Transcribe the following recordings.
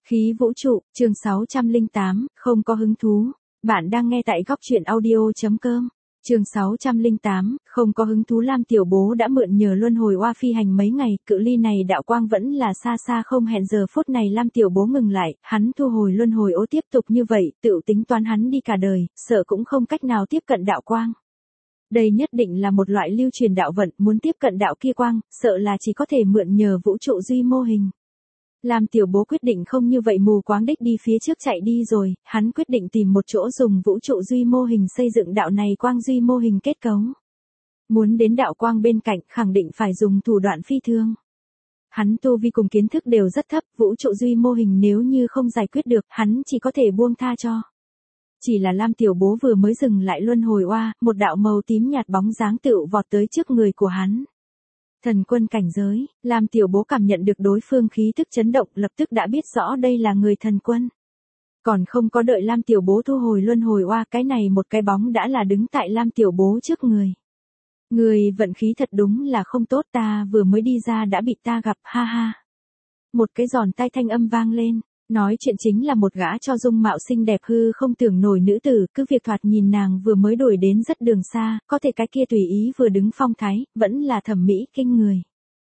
Khí vũ trụ, chương 608, không có hứng thú. Bạn đang nghe tại góc truyện audio.com. Chương 608, không có hứng thú. Lam Tiểu Bố đã mượn nhờ luân hồi oa phi hành mấy ngày, cự ly này đạo quang vẫn là xa xa không hẹn. Giờ phút này Lam Tiểu Bố ngừng lại, hắn thu hồi luân hồi ố tiếp tục như vậy, tự tính toán hắn đi cả đời, sợ cũng không cách nào tiếp cận đạo quang. Đây nhất định là một loại lưu truyền đạo vận, muốn tiếp cận đạo kia quang, sợ là chỉ có thể mượn nhờ vũ trụ duy mô hình. Lam Tiểu Bố quyết định không như vậy mù quáng đích đi phía trước chạy đi rồi, hắn quyết định tìm một chỗ dùng vũ trụ duy mô hình xây dựng đạo này quang duy mô hình kết cấu. Muốn đến đạo quang bên cạnh khẳng định phải dùng thủ đoạn phi thường. Hắn tu vi cùng kiến thức đều rất thấp, vũ trụ duy mô hình nếu như không giải quyết được, hắn chỉ có thể buông tha cho. Chỉ là Lam Tiểu Bố vừa mới dừng lại luân hồi oa, một đạo màu tím nhạt bóng dáng tựu vọt tới trước người của hắn. Thần quân cảnh giới, Lam Tiểu Bố cảm nhận được đối phương khí tức chấn động, lập tức đã biết rõ đây là người thần quân. Còn không có đợi Lam Tiểu Bố thu hồi luân hồi oa, cái này một cái bóng đã là đứng tại Lam Tiểu Bố trước người. Người vận khí thật đúng là không tốt, ta vừa mới đi ra đã bị ta gặp, ha ha. Một cái giòn tai thanh âm vang lên. Nói chuyện chính là một gã cho dung mạo xinh đẹp hư không tưởng nổi nữ tử, cứ việc thoạt nhìn nàng vừa mới đuổi đến rất đường xa, có thể cái kia tùy ý vừa đứng phong thái, vẫn là thẩm mỹ kinh người.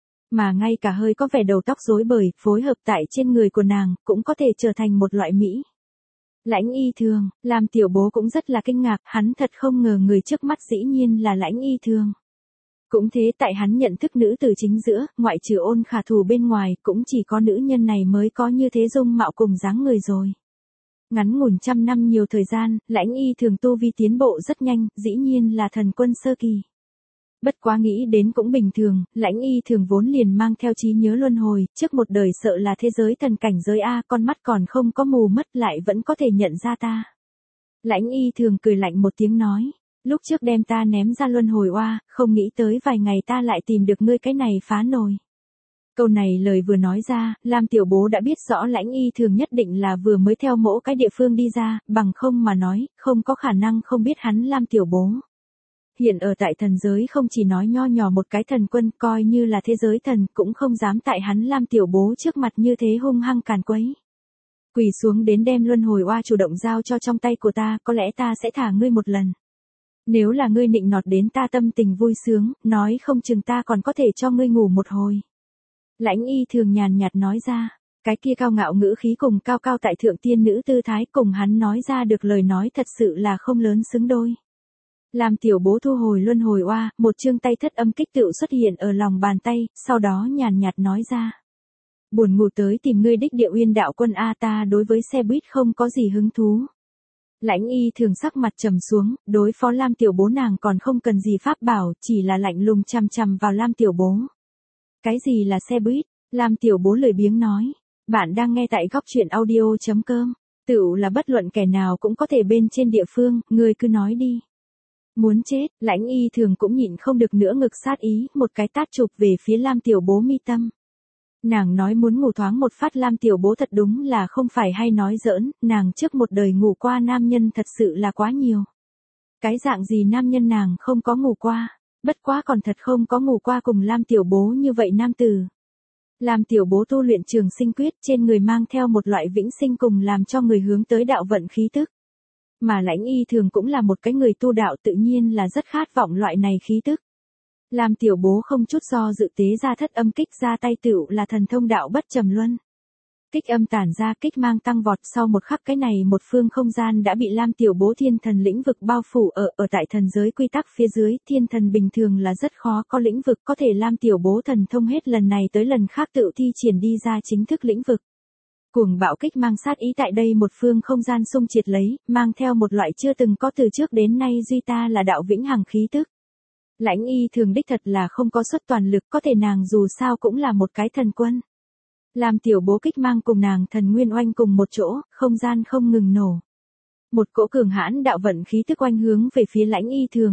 Mà ngay cả hơi có vẻ đầu tóc rối bời, phối hợp tại trên người của nàng, cũng có thể trở thành một loại mỹ. Lãnh Y Thường, Lam Tiểu Bố cũng rất là kinh ngạc, hắn thật không ngờ người trước mắt dĩ nhiên là Lãnh Y Thường. Cũng thế, tại hắn nhận thức nữ tử chính giữa, ngoại trừ Ôn Khả Thù bên ngoài, cũng chỉ có nữ nhân này mới có như thế dung mạo cùng dáng người rồi. Ngắn ngủn trăm năm nhiều thời gian, Lãnh Y Thường tu vi tiến bộ rất nhanh, dĩ nhiên là thần quân sơ kỳ. Bất quá nghĩ đến cũng bình thường, Lãnh Y Thường vốn liền mang theo trí nhớ luân hồi, trước một đời sợ là thế giới thần cảnh giới A, con mắt còn không có mù mất lại vẫn có thể nhận ra ta. Lãnh Y Thường cười lạnh một tiếng nói. Lúc trước đem ta ném ra luân hồi oa, không nghĩ tới vài ngày ta lại tìm được ngươi, cái này phá nồi. Câu này lời vừa nói ra, Lam Tiểu Bố đã biết rõ Lãnh Y Thường nhất định là vừa mới theo mỗi cái địa phương đi ra, bằng không mà nói, không có khả năng không biết hắn Lam Tiểu Bố. Hiện ở tại thần giới không chỉ nói nho nhỏ một cái thần quân, coi như là thế giới thần cũng không dám tại hắn Lam Tiểu Bố trước mặt như thế hung hăng càn quấy. Quỳ xuống đến đem luân hồi oa chủ động giao cho trong tay của ta, có lẽ ta sẽ thả ngươi một lần. Nếu là ngươi nịnh nọt đến ta tâm tình vui sướng, nói không chừng ta còn có thể cho ngươi ngủ một hồi. Lãnh Y Thường nhàn nhạt nói ra, cái kia cao ngạo ngữ khí cùng cao cao tại thượng tiên nữ tư thái cùng hắn nói ra được lời nói thật sự là không lớn xứng đôi. Làm Tiểu Bố thu hồi luân hồi oa, một chương tay thất âm kích tựu xuất hiện ở lòng bàn tay, sau đó nhàn nhạt nói ra. Buồn ngủ tới tìm ngươi đích Điệu Uyên đạo quân A, ta đối với xe buýt không có gì hứng thú. Lãnh Y Thường sắc mặt trầm xuống, đối phó Lam Tiểu Bố nàng còn không cần gì pháp bảo, chỉ là lạnh lùng chằm chằm vào Lam Tiểu Bố. Cái gì là xe buýt? Lam Tiểu Bố lười biếng nói. Bạn đang nghe tại góc truyện audio.com. Tựu là bất luận kẻ nào cũng có thể bên trên địa phương, ngươi cứ nói đi. Muốn chết, Lãnh Y Thường cũng nhịn không được nữa ngực sát ý, một cái tát chụp về phía Lam Tiểu Bố mi tâm. Nàng nói muốn ngủ thoáng một phát, Lam Tiểu Bố thật đúng là không phải hay nói giỡn, nàng trước một đời ngủ qua nam nhân thật sự là quá nhiều. Cái dạng gì nam nhân nàng không có ngủ qua, bất quá còn thật không có ngủ qua cùng Lam Tiểu Bố như vậy nam tử. Lam Tiểu Bố tu luyện Trường Sinh Quyết, trên người mang theo một loại vĩnh sinh cùng làm cho người hướng tới đạo vận khí tức. Mà Lãnh Y Thường cũng là một cái người tu đạo, tự nhiên là rất khát vọng loại này khí tức. Lam Tiểu Bố không chút do dự tế ra thất âm kích, ra tay tựu là thần thông đạo bất trầm luân. Kích âm tản ra, kích mang tăng vọt, sau một khắc cái này một phương không gian đã bị Lam Tiểu Bố thiên thần lĩnh vực bao phủ. Ở tại thần giới quy tắc phía dưới, thiên thần bình thường là rất khó có lĩnh vực, có thể Lam Tiểu Bố thần thông hết lần này tới lần khác tự thi triển đi ra chính thức lĩnh vực. Cuồng bạo kích mang sát ý tại đây một phương không gian xung triệt lấy, mang theo một loại chưa từng có từ trước đến nay duy ta là đạo vĩnh hằng khí tức. Lãnh Y Thường đích thật là không có xuất toàn lực, có thể nàng dù sao cũng là một cái thần quân. Làm Tiểu Bố kích mang cùng nàng thần nguyên oanh cùng một chỗ, không gian không ngừng nổ. Một cỗ cường hãn đạo vận khí tức oanh hướng về phía Lãnh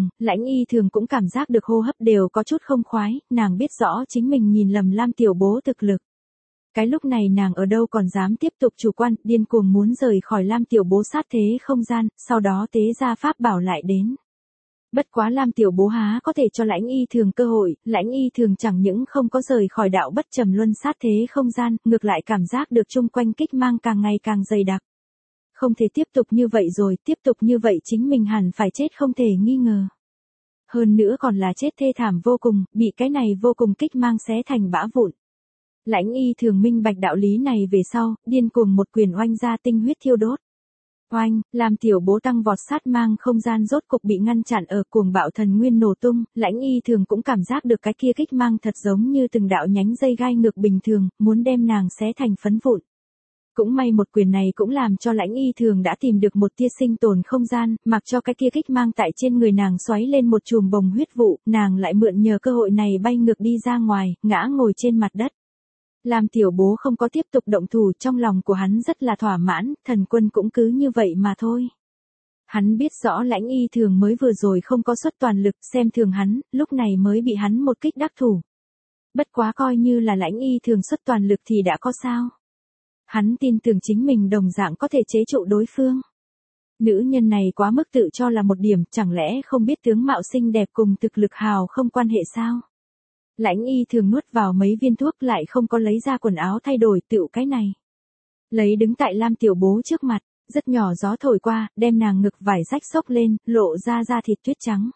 Y Thường cũng cảm giác được hô hấp đều có chút không khoái, nàng biết rõ chính mình nhìn lầm Lam Tiểu Bố thực lực. Cái lúc này nàng ở đâu còn dám tiếp tục chủ quan, điên cuồng muốn rời khỏi Lam Tiểu Bố sát thế không gian, sau đó tế ra pháp bảo lại đến. Bất quá Lam Tiểu Bố há có thể cho Lãnh Y Thường cơ hội, Lãnh Y Thường chẳng những không có rời khỏi đạo bất trầm luân sát thế không gian, ngược lại cảm giác được chung quanh kích mang càng ngày càng dày đặc. Không thể tiếp tục như vậy rồi, tiếp tục như vậy chính mình hẳn phải chết không thể nghi ngờ. Hơn nữa còn là chết thê thảm vô cùng, bị cái này vô cùng kích mang xé thành bã vụn. Lãnh Y Thường minh bạch đạo lý này về sau, điên cuồng một quyền oanh ra tinh huyết thiêu đốt. Oanh, Lam Tiểu Bố tăng vọt sát mang không gian rốt cục bị ngăn chặn ở cuồng bạo thần nguyên nổ tung, Lãnh Y Thường cũng cảm giác được cái kia kích mang thật giống như từng đạo nhánh dây gai ngược bình thường, muốn đem nàng xé thành phấn vụn. Cũng may một quyền này cũng làm cho Lãnh Y Thường đã tìm được một tia sinh tồn không gian, mặc cho cái kia kích mang tại trên người nàng xoáy lên một chùm bồng huyết vụ, nàng lại mượn nhờ cơ hội này bay ngược đi ra ngoài, ngã ngồi trên mặt đất. Lam Tiểu Bố không có tiếp tục động thủ, trong lòng của hắn rất là thỏa mãn, thần quân cũng cứ như vậy mà thôi. Hắn biết rõ Lãnh Y Thường mới vừa rồi không có xuất toàn lực, xem thường hắn, lúc này mới bị hắn một kích đắc thủ. Bất quá coi như là Lãnh Y Thường xuất toàn lực thì đã có sao. Hắn tin tưởng chính mình đồng dạng có thể chế trụ đối phương. Nữ nhân này quá mức tự cho là một điểm, chẳng lẽ không biết tướng mạo xinh đẹp cùng thực lực hào không quan hệ sao? Lãnh Y Thường nuốt vào mấy viên thuốc lại không có lấy ra quần áo thay đổi, tựu cái này. Lấy đứng tại Lam Tiểu Bố trước mặt, rất nhỏ gió thổi qua, đem nàng ngực vải rách xốc lên, lộ ra da thịt tuyết trắng.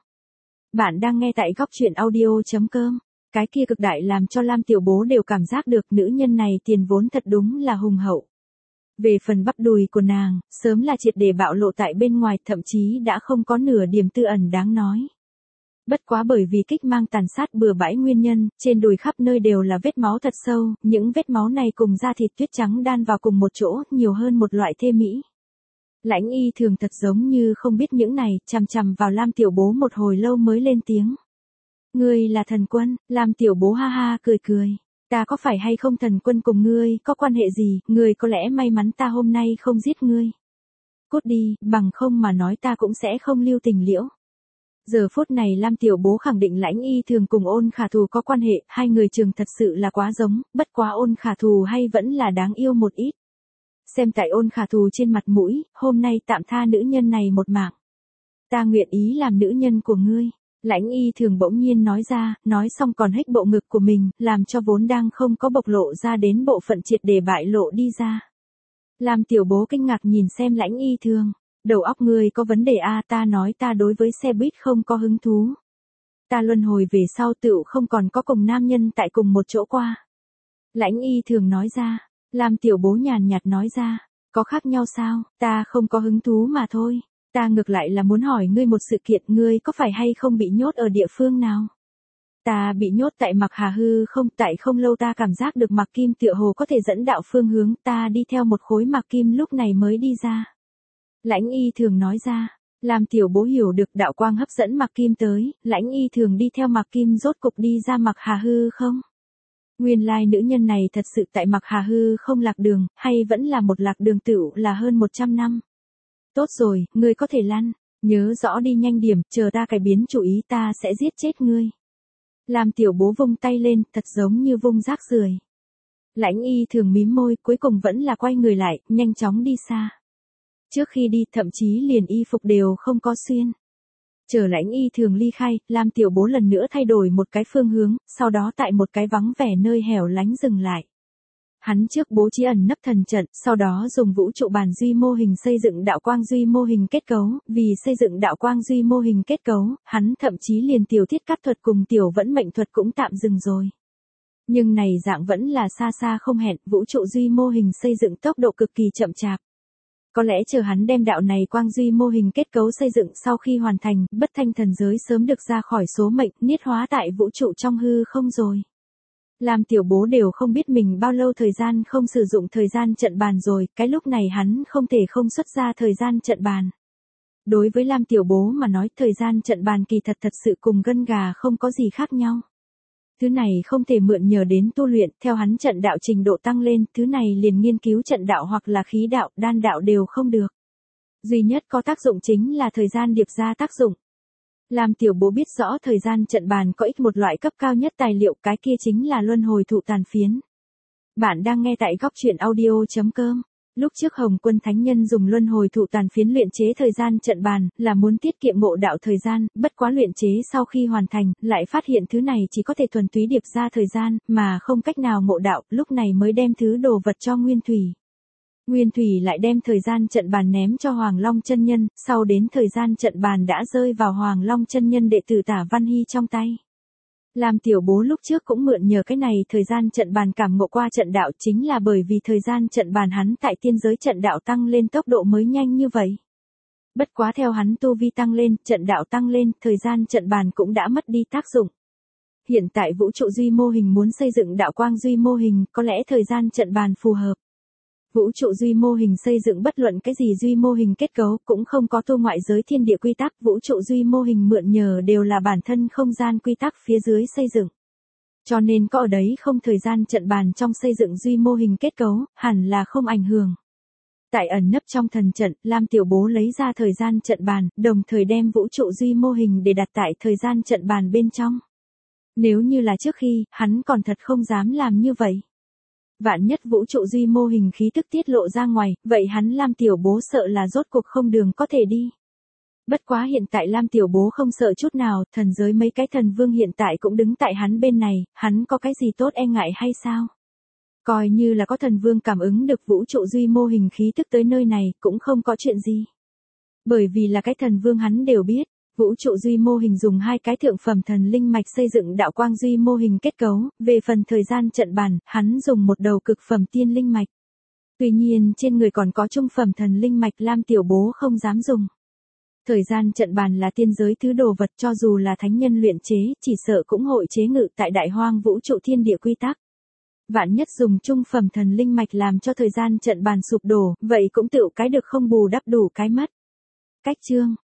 Bạn đang nghe tại góc truyện audio.com. Cái kia cực đại làm cho Lam Tiểu Bố đều cảm giác được nữ nhân này tiền vốn thật đúng là hùng hậu. Về phần bắp đùi của nàng, sớm là triệt để bạo lộ tại bên ngoài, thậm chí đã không có nửa điểm tư ẩn đáng nói. Bất quá bởi vì kích mang tàn sát bừa bãi nguyên nhân, trên đùi khắp nơi đều là vết máu thật sâu, những vết máu này cùng da thịt tuyết trắng đan vào cùng một chỗ, nhiều hơn một loại thê mỹ. Lãnh Y Thường thật giống như không biết những này, chằm chằm vào Lam Tiểu Bố một hồi lâu mới lên tiếng. Ngươi là thần quân, Lam Tiểu Bố ha ha cười cười. Ta có phải hay không thần quân cùng ngươi, có quan hệ gì, ngươi có lẽ may mắn ta hôm nay không giết ngươi. Cút đi, bằng không mà nói ta cũng sẽ không lưu tình liễu. Giờ phút này Lam Tiểu Bố khẳng định Lãnh Y Thường cùng Ôn Khả Thù có quan hệ, hai người trường thật sự là quá giống, bất quá Ôn Khả Thù hay vẫn là đáng yêu một ít. Xem tại Ôn Khả Thù trên mặt mũi, hôm nay tạm tha nữ nhân này một mạng. Ta nguyện ý làm nữ nhân của ngươi. Lãnh Y Thường bỗng nhiên nói ra, nói xong còn hếch bộ ngực của mình, làm cho vốn đang không có bộc lộ ra đến bộ phận triệt để bại lộ đi ra. Lam Tiểu Bố kinh ngạc nhìn xem Lãnh Y Thường. Đầu óc ngươi có vấn đề a, ta nói ta đối với xe buýt không có hứng thú. Ta luân hồi về sau tựu không còn có cùng nam nhân tại cùng một chỗ qua. Lãnh Y Thường nói ra, Lam Tiểu Bố nhàn nhạt nói ra, có khác nhau sao, ta không có hứng thú mà thôi. Ta ngược lại là muốn hỏi ngươi một sự kiện, ngươi có phải hay không bị nhốt ở địa phương nào? Ta bị nhốt tại Mạc Hà hư không, tại không lâu ta cảm giác được Mạc Kim tựa hồ có thể dẫn đạo phương hướng, ta đi theo một khối Mạc Kim lúc này mới đi ra. Lãnh Y Thường nói ra, Lam Tiểu Bố hiểu được đạo quang hấp dẫn Mạc Kim tới, Lãnh Y Thường đi theo Mạc Kim rốt cục đi ra Mạc Hà hư không? Nguyên lai nữ nhân này thật sự tại Mạc Hà hư không lạc đường, hay vẫn là một lạc đường tựu là hơn 100 năm. Tốt rồi, ngươi có thể lăn, nhớ rõ đi nhanh điểm, chờ ta cải biến chủ ý ta sẽ giết chết ngươi. Lam Tiểu Bố vung tay lên, thật giống như vung rác rưởi. Lãnh Y Thường mím môi, cuối cùng vẫn là quay người lại, nhanh chóng đi xa. Trước khi đi, thậm chí liền y phục đều không có xuyên. Chờ Lãnh Y Thường ly khai, Lam Tiểu Bố lần nữa thay đổi một cái phương hướng, sau đó tại một cái vắng vẻ nơi hẻo lánh dừng lại. Hắn trước bố trí ẩn nấp thần trận, sau đó dùng vũ trụ bàn duy mô hình xây dựng đạo quang duy mô hình kết cấu, vì xây dựng đạo quang duy mô hình kết cấu, hắn thậm chí liền tiểu thiết cắt thuật cùng tiểu vẫn mệnh thuật cũng tạm dừng rồi. Nhưng này dạng vẫn là xa xa không hẹn, vũ trụ duy mô hình xây dựng tốc độ cực kỳ chậm chạp. Có lẽ chờ hắn đem đạo này quang duy mô hình kết cấu xây dựng sau khi hoàn thành, bất thanh thần giới sớm được ra khỏi số mệnh, niết hóa tại vũ trụ trong hư không rồi. Lam Tiểu Bố đều không biết mình bao lâu thời gian không sử dụng thời gian trận bàn rồi, cái lúc này hắn không thể không xuất ra thời gian trận bàn. Đối với Lam Tiểu Bố mà nói thời gian trận bàn kỳ thật sự cùng gân gà không có gì khác nhau. Thứ này không thể mượn nhờ đến tu luyện, theo hắn trận đạo trình độ tăng lên, thứ này liền nghiên cứu trận đạo hoặc là khí đạo, đan đạo đều không được. Duy nhất có tác dụng chính là thời gian điệp ra tác dụng. Lam Tiểu Bố biết rõ thời gian trận bàn có ích một loại cấp cao nhất tài liệu, cái kia chính là luân hồi thụ tàn phiến. Bạn đang nghe tại góc truyện audio.com. Lúc trước Hồng Quân Thánh Nhân dùng luân hồi thụ tàn phiến luyện chế thời gian trận bàn, là muốn tiết kiệm ngộ đạo thời gian, bất quá luyện chế sau khi hoàn thành, lại phát hiện thứ này chỉ có thể thuần túy điệp ra thời gian, mà không cách nào ngộ đạo, lúc này mới đem thứ đồ vật cho Nguyên Thủy. Nguyên Thủy lại đem thời gian trận bàn ném cho Hoàng Long chân nhân, sau đến thời gian trận bàn đã rơi vào Hoàng Long chân nhân đệ tử Tả Văn Hy trong tay. Lam Tiểu Bố lúc trước cũng mượn nhờ cái này thời gian trận bàn cảm ngộ qua trận đạo, chính là bởi vì thời gian trận bàn hắn tại tiên giới trận đạo tăng lên tốc độ mới nhanh như vậy. Bất quá theo hắn tu vi tăng lên, trận đạo tăng lên, thời gian trận bàn cũng đã mất đi tác dụng. Hiện tại vũ trụ duy mô hình muốn xây dựng đạo quang duy mô hình, có lẽ thời gian trận bàn phù hợp. Vũ trụ duy mô hình xây dựng bất luận cái gì duy mô hình kết cấu cũng không có tu ngoại giới thiên địa quy tắc, vũ trụ duy mô hình mượn nhờ đều là bản thân không gian quy tắc phía dưới xây dựng. Cho nên có ở đấy không thời gian trận bàn trong xây dựng duy mô hình kết cấu, hẳn là không ảnh hưởng. Tại ẩn nấp trong thần trận, Lam Tiểu Bố lấy ra thời gian trận bàn, đồng thời đem vũ trụ duy mô hình để đặt tại thời gian trận bàn bên trong. Nếu như là trước khi, hắn còn thật không dám làm như vậy. Vạn nhất vũ trụ duy mô hình khí tức tiết lộ ra ngoài, vậy hắn Lam Tiểu Bố sợ là rốt cuộc không đường có thể đi. Bất quá hiện tại Lam Tiểu Bố không sợ chút nào, thần giới mấy cái thần vương hiện tại cũng đứng tại hắn bên này, hắn có cái gì tốt e ngại hay sao? Coi như là có thần vương cảm ứng được vũ trụ duy mô hình khí tức tới nơi này, cũng không có chuyện gì. Bởi vì là cái thần vương hắn đều biết. Vũ trụ duy mô hình dùng 2 cái thượng phẩm thần linh mạch xây dựng đạo quang duy mô hình kết cấu, về phần thời gian trận bàn, hắn dùng một đầu cực phẩm tiên linh mạch. Tuy nhiên trên người còn có trung phẩm thần linh mạch Lam Tiểu Bố không dám dùng. Thời gian trận bàn là tiên giới thứ đồ vật, cho dù là thánh nhân luyện chế, chỉ sợ cũng hội chế ngự tại đại hoang vũ trụ thiên địa quy tắc. Vạn nhất dùng trung phẩm thần linh mạch làm cho thời gian trận bàn sụp đổ, vậy cũng tựu cái được không bù đắp đủ cái mất. Cách chương